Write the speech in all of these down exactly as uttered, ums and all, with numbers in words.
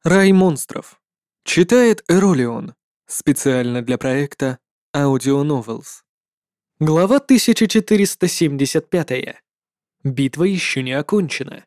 Рай монстров. Читает Эролион. Специально для проекта Audio Novels. Глава тысяча четыреста семьдесят пять. Битва еще не окончена.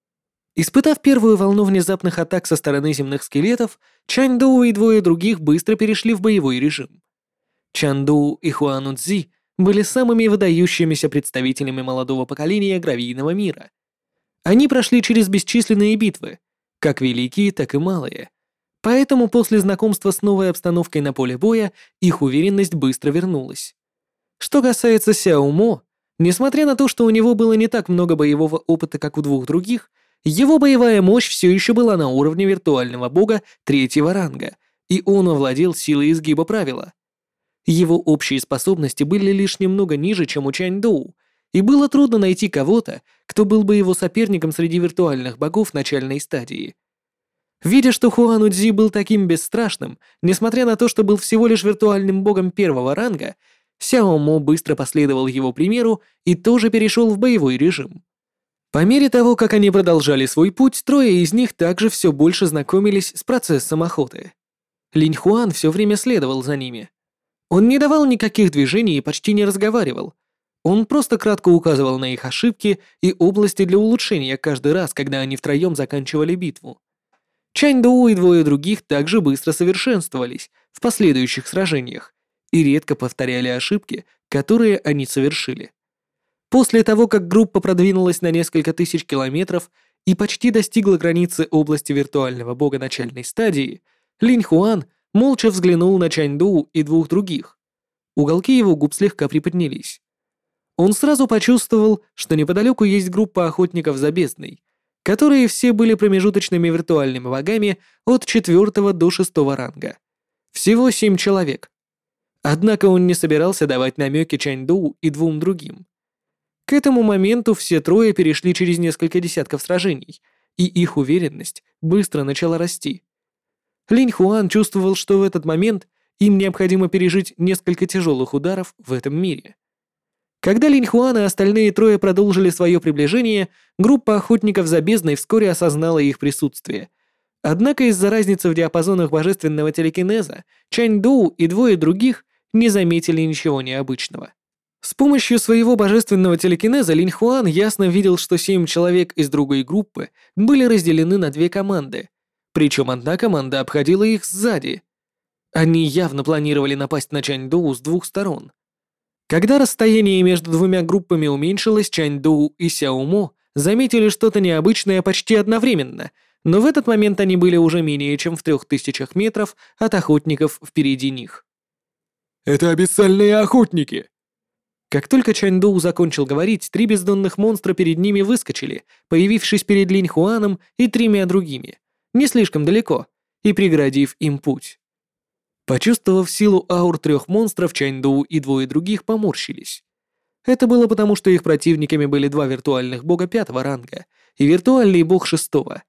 Испытав первую волну внезапных атак со стороны земных скелетов, Чань Доу и двое других быстро перешли в боевой режим. Чан Доу и Хуан Цзи были самыми выдающимися представителями молодого поколения гравийного мира. Они прошли через бесчисленные битвы, как великие, так и малые. Поэтому после знакомства с новой обстановкой на поле боя их уверенность быстро вернулась. Что касается Сяо Мо, несмотря на то, что у него было не так много боевого опыта, как у двух других, его боевая мощь все еще была на уровне виртуального бога третьего ранга, и он овладел силой изгиба правила. Его общие способности были лишь немного ниже, чем у Чань Доу, и было трудно найти кого-то, кто был бы его соперником среди виртуальных богов начальной стадии. Видя, что Хуан Цзи был таким бесстрашным, несмотря на то, что был всего лишь виртуальным богом первого ранга, Сяо Мо быстро последовал его примеру и тоже перешел в боевой режим. По мере того, как они продолжали свой путь, трое из них также все больше знакомились с процессом охоты. Линь Хуан все время следовал за ними. Он не давал никаких движений и почти не разговаривал. Он просто кратко указывал на их ошибки и области для улучшения каждый раз, когда они втроем заканчивали битву. Чань Доу и двое других также быстро совершенствовались в последующих сражениях и редко повторяли ошибки, которые они совершили. После того, как группа продвинулась на несколько тысяч километров и почти достигла границы области виртуального бога начальной стадии, Линь Хуан молча взглянул на Чань Доу и двух других. Уголки его губ слегка приподнялись. Он сразу почувствовал, что неподалеку есть группа охотников за бездной, которые все были промежуточными виртуальными богами от четвертого до шестого ранга. Всего семь человек. Однако он не собирался давать намеки Чань Доу и двум другим. К этому моменту все трое перешли через несколько десятков сражений, и их уверенность быстро начала расти. Линь Хуан чувствовал, что в этот момент им необходимо пережить несколько тяжелых ударов в этом мире. Когда Линь Хуан и остальные трое продолжили свое приближение, группа охотников за бездной вскоре осознала их присутствие. Однако из-за разницы в диапазонах божественного телекинеза Чань Доу и двое других не заметили ничего необычного. С помощью своего божественного телекинеза Линь Хуан ясно видел, что семь человек из другой группы были разделены на две команды, причем одна команда обходила их сзади. Они явно планировали напасть на Чань Доу с двух сторон. Когда расстояние между двумя группами уменьшилось, Чань Доу и Сяо Мо заметили что-то необычное почти одновременно, но в этот момент они были уже менее чем в трех тысячах метров от охотников впереди них. «Это абиссальные охотники!» Как только Чань Доу закончил говорить, три бездонных монстра перед ними выскочили, появившись перед Линь Хуаном и тремя другими, не слишком далеко, и преградив им путь. Почувствовав силу аур трех монстров, Чань Доу и двое других поморщились. Это было потому, что их противниками были два виртуальных бога пятого ранга и виртуальный бог шестого.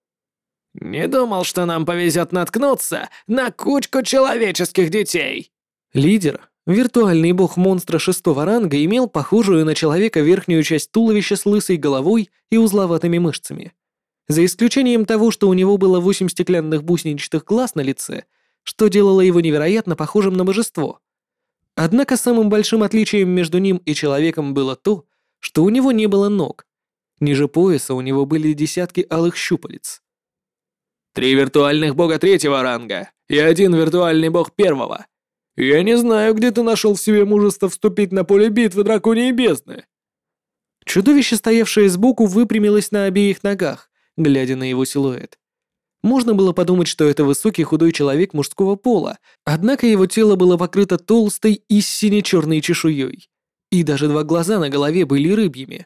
«Не думал, что нам повезет наткнуться на кучку человеческих детей!» Лидер, виртуальный бог монстра шестого ранга, имел похожую на человека верхнюю часть туловища с лысой головой и узловатыми мышцами. За исключением того, что у него было восемь стеклянных бусинчатых глаз на лице, что делало его невероятно похожим на божество. Однако самым большим отличием между ним и человеком было то, что у него не было ног. Ниже пояса у него были десятки алых щупалец. «Три виртуальных бога третьего ранга и один виртуальный бог первого. Я не знаю, где ты нашел в себе мужество вступить на поле битвы драконьей бездны». Чудовище, стоявшее сбоку, выпрямилось на обеих ногах, глядя на его силуэт. Можно было подумать, что это высокий худой человек мужского пола, однако его тело было покрыто толстой и сине-черной чешуей, и даже два глаза на голове были рыбьими.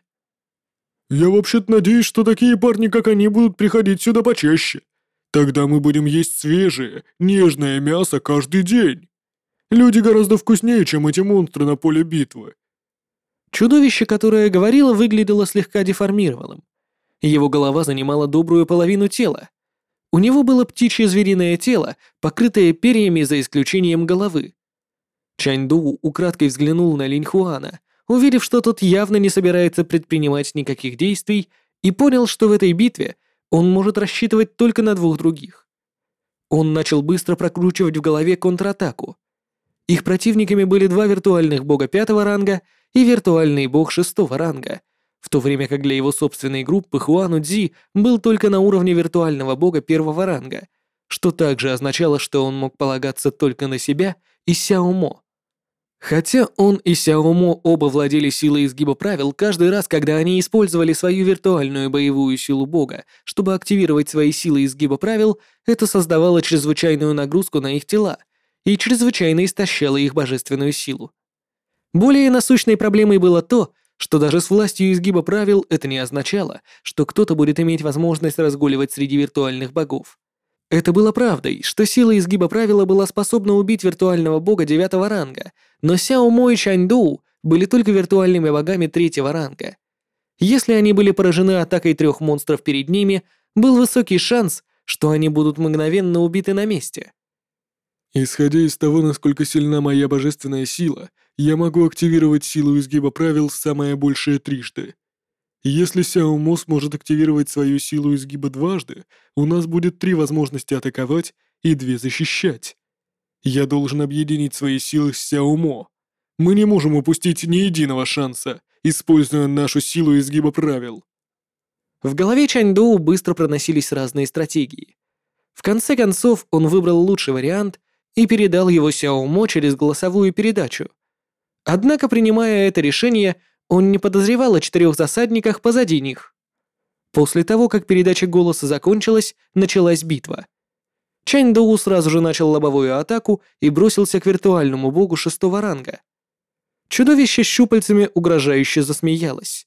«Я вообще-то надеюсь, что такие парни, как они, будут приходить сюда почаще. Тогда мы будем есть свежее, нежное мясо каждый день. Люди гораздо вкуснее, чем эти монстры на поле битвы». Чудовище, которое говорило, выглядело слегка деформированным. Его голова занимала добрую половину тела. У него было птичье звериное тело, покрытое перьями за исключением головы. Чань Доу украдкой взглянул на Линь Хуана, увидев, что тот явно не собирается предпринимать никаких действий, и понял, что в этой битве он может рассчитывать только на двух других. Он начал быстро прокручивать в голове контратаку. Их противниками были два виртуальных бога пятого ранга и виртуальный бог шестого ранга, в то время как для его собственной группы Хуану Цзи был только на уровне виртуального бога первого ранга, что также означало, что он мог полагаться только на себя и Сяо Мо. Хотя он и Сяо Мо оба владели силой изгиба правил, каждый раз, когда они использовали свою виртуальную боевую силу бога, чтобы активировать свои силы изгиба правил, это создавало чрезвычайную нагрузку на их тела и чрезвычайно истощало их божественную силу. Более насущной проблемой было то, что даже с властью изгиба правил это не означало, что кто-то будет иметь возможность разгуливать среди виртуальных богов. Это было правдой, что сила изгиба правила была способна убить виртуального бога девятого ранга, но Сяо Мо и Чань Доу были только виртуальными богами третьего ранга. Если они были поражены атакой трех монстров перед ними, был высокий шанс, что они будут мгновенно убиты на месте. Исходя из того, насколько сильна моя божественная сила, я могу активировать силу изгиба правил самое большее трижды. Если Сяо Мо сможет активировать свою силу изгиба дважды, у нас будет три возможности атаковать и две защищать. Я должен объединить свои силы с Сяо Мо. Мы не можем упустить ни единого шанса, используя нашу силу изгиба правил. В голове Чань Доу быстро проносились разные стратегии. В конце концов, он выбрал лучший вариант и передал его Сяо Мо через голосовую передачу. Однако, принимая это решение, он не подозревал о четырех засадниках позади них. После того, как передача голоса закончилась, началась битва. Чань Доу сразу же начал лобовую атаку и бросился к виртуальному богу шестого ранга. Чудовище с щупальцами угрожающе засмеялось.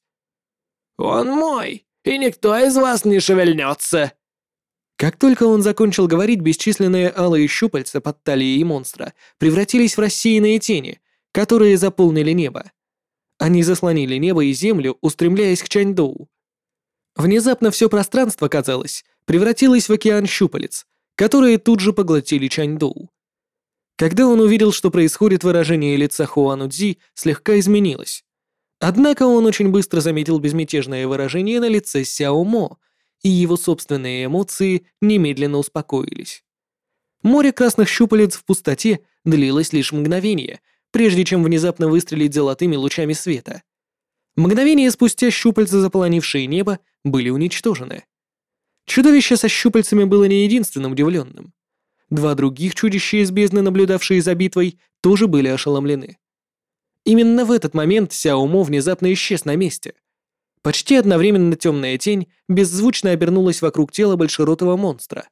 «Он мой, и никто из вас не шевельнется!» Как только он закончил говорить, бесчисленные алые щупальца под талией монстра превратились в рассеянные тени, которые заполнили небо. Они заслонили небо и землю, устремляясь к Чань Доу. Внезапно все пространство, казалось, превратилось в океан щупалец, которые тут же поглотили Чань Доу. Когда он увидел, что происходит, выражение лица Хуану Цзи слегка изменилось. Однако он очень быстро заметил безмятежное выражение на лице Сяо Мо, и его собственные эмоции немедленно успокоились. Море красных щупалец в пустоте длилось лишь мгновение, прежде чем внезапно выстрелить золотыми лучами света. Мгновение спустя щупальца, заполонившие небо, были уничтожены. Чудовище со щупальцами было не единственным удивленным. Два других чудища из бездны, наблюдавшие за битвой, тоже были ошеломлены. Именно в этот момент Сяо Мо внезапно исчез на месте. Почти одновременно темная тень беззвучно обернулась вокруг тела большеротого монстра.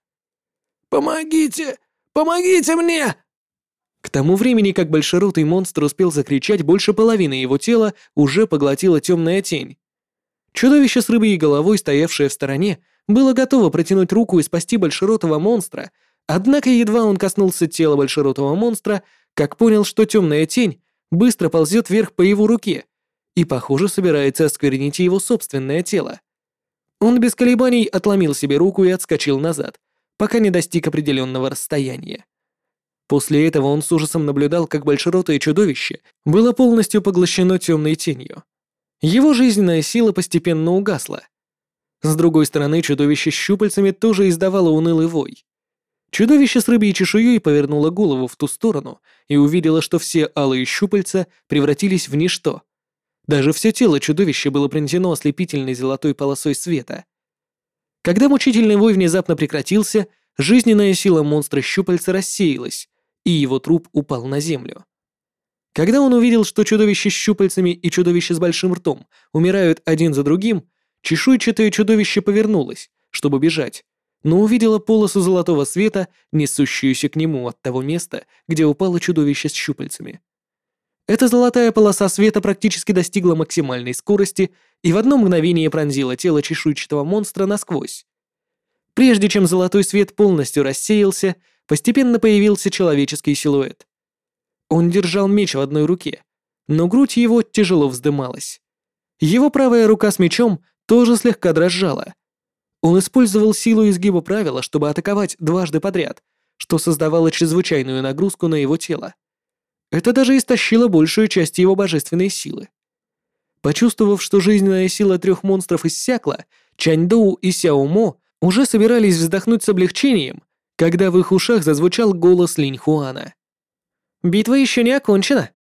«Помогите! Помогите мне!» К тому времени, как большеротый монстр успел закричать, больше половины его тела уже поглотила темная тень. Чудовище с рыбьей головой, стоявшее в стороне, было готово протянуть руку и спасти большеротого монстра, однако едва он коснулся тела большеротого монстра, как понял, что темная тень быстро ползет вверх по его руке и, похоже, собирается осквернить его собственное тело. Он без колебаний отломил себе руку и отскочил назад, пока не достиг определенного расстояния. После этого он с ужасом наблюдал, как большеротое чудовище было полностью поглощено темной тенью. Его жизненная сила постепенно угасла. С другой стороны, чудовище с щупальцами тоже издавало унылый вой. Чудовище с рыбьей чешуей повернуло голову в ту сторону и увидело, что все алые щупальца превратились в ничто. Даже все тело чудовища было пронзено ослепительной золотой полосой света. Когда мучительный вой внезапно прекратился, жизненная сила монстра щупальца рассеялась, и его труп упал на землю. Когда он увидел, что чудовище с щупальцами и чудовище с большим ртом умирают один за другим, чешуйчатое чудовище повернулось, чтобы бежать, но увидела полосу золотого света, несущуюся к нему от того места, где упало чудовище с щупальцами. Эта золотая полоса света практически достигла максимальной скорости и в одно мгновение пронзила тело чешуйчатого монстра насквозь. Прежде чем золотой свет полностью рассеялся, постепенно появился человеческий силуэт. Он держал меч в одной руке, но грудь его тяжело вздымалась. Его правая рука с мечом тоже слегка дрожала. Он использовал силу изгиба правила, чтобы атаковать дважды подряд, что создавало чрезвычайную нагрузку на его тело. Это даже истощило большую часть его божественной силы. Почувствовав, что жизненная сила трех монстров иссякла, Чань Доу и Сяо Мо уже собирались вздохнуть с облегчением, когда в их ушах зазвучал голос Линь Хуана. «Битва еще не окончена.